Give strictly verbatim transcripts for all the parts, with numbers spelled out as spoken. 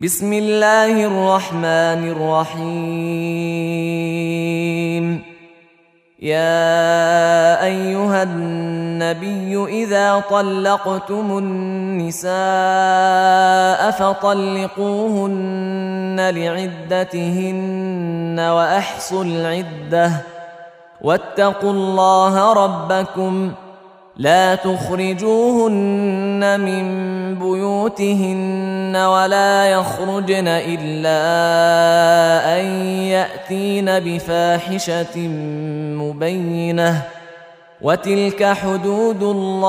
بسم الله الرحمن الرحيم. يا أيها النبي إذا طلقتم النساء فطلقوهن لعدتهن وأحصوا العدة واتقوا الله ربكم لا تخرجوهن من بيوتهن ولا يخرجن إلا أن يأتين بفاحشة مبينة وتلك حدود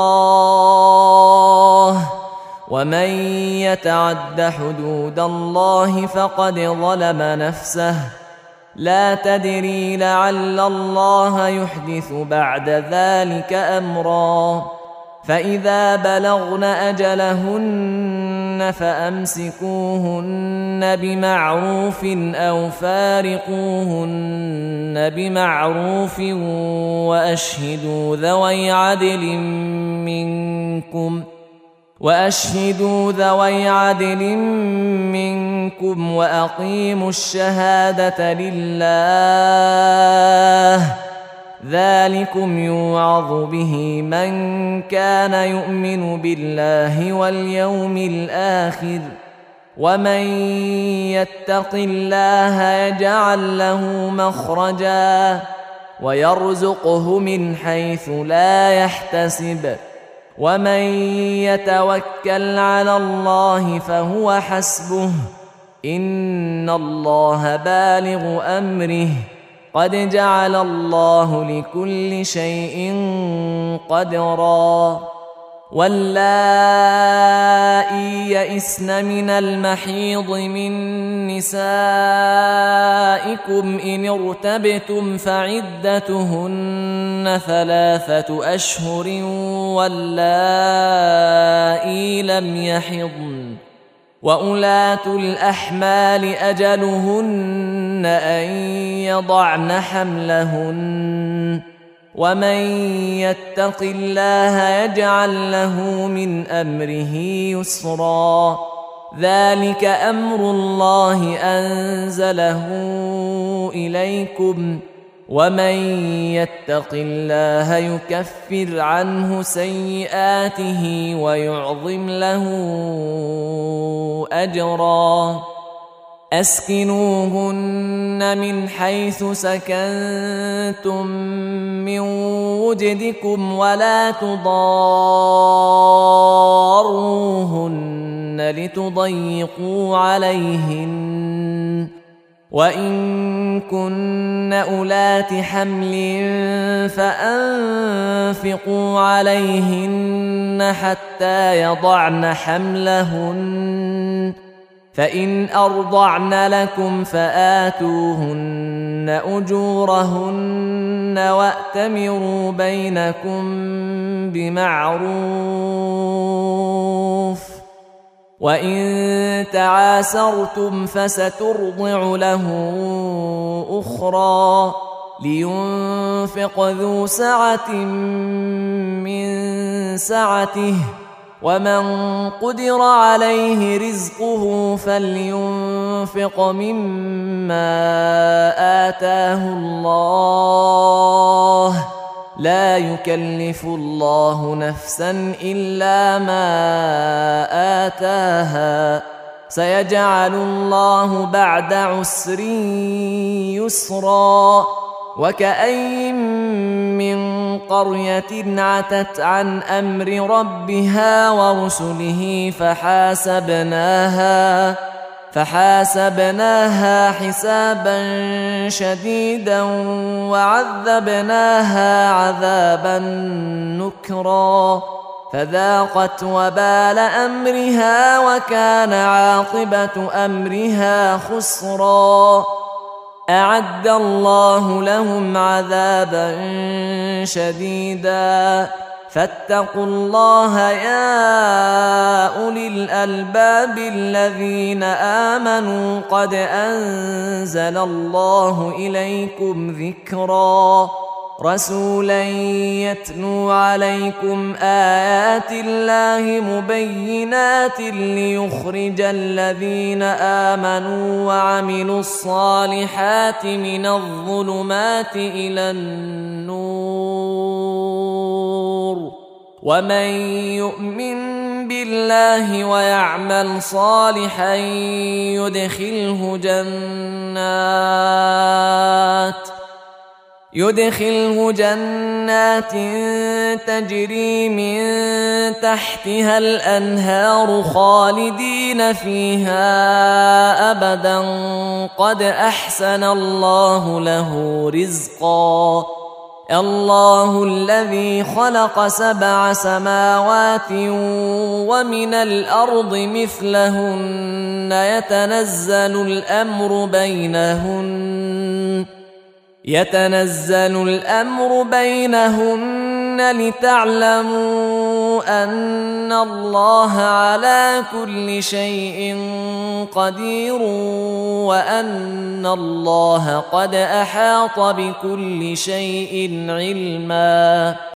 الله ومن يتعد حدود الله فقد ظلم نفسه لا تدري لعل الله يحدث بعد ذلك أمرا. فإذا بلغن أجلهن فأمسكوهن بمعروف أو فارقوهن بمعروف وأشهدوا ذوي عدل منكم وأشهدوا ذوي عدل منكم وأقيموا الشهادة لله ذلكم يوعظ به من كان يؤمن بالله واليوم الآخر ومن يتق الله يجعل له مخرجا ويرزقه من حيث لا يحتسب ومن يتوكل على الله فهو حسبه إن الله بالغ أمره قد جعل الله لكل شيء قدرا. واللائي يئسن من المحيض من نسائكم إن ارتبتم فعدتهن ثلاثة أشهر واللائي لم يحضن وأولاة الأحمال أجلهن أن يضعن حملهن ومن يتق الله يجعل له من أمره يسرا. ذلك أمر الله أنزله إليكم ومن يتق الله يكفر عنه سيئاته ويعظم له أجرا. أسكنوهن من حيث سكنتم من وجدكم ولا تضاروهن لتضيقوا عليهن وإن كن أولات حمل فأنفقوا عليهن حتى يضعن حملهن فإن أرضعن لكم فآتوهن أجورهن وأتمروا بينكم بمعروف وإن تعاسرتم فسترضع له أخرى لينفق ذو سعة من سعته ومن قدر عليه رزقه فلينفق مما آتاه الله لا يكلف الله نفسا إلا ما آتاها سيجعل الله بعد عسر يسرا. وكأين من قرية عتت عن أمر ربها ورسله فحاسبناها فحاسبناها حسابا شديدا وعذبناها عذابا نكرا فذاقت وبال أمرها وكان عاقبة أمرها خسرا. أعد الله لهم عذابا شديدا فاتقوا الله يا أولي الألباب الذين آمنوا قد أنزل الله إليكم ذكرا. رسولا يتلو عليكم آيات الله مبينات ليخرج الذين آمنوا وعملوا الصالحات من الظلمات إلى النور ومن يؤمن بالله ويعمل صالحا يدخله جنات يدخله جنات تجري من تحتها الأنهار خالدين فيها أبدا قد أحسن الله له رزقا الله الذي خلق سبع سماوات ومن الأرض مثلهن يتنزل الأمر بينهن يتنزل الأمر بينهن لتعلموا أن الله على كل شيء قدير وأن الله قد أحاط بكل شيء علما.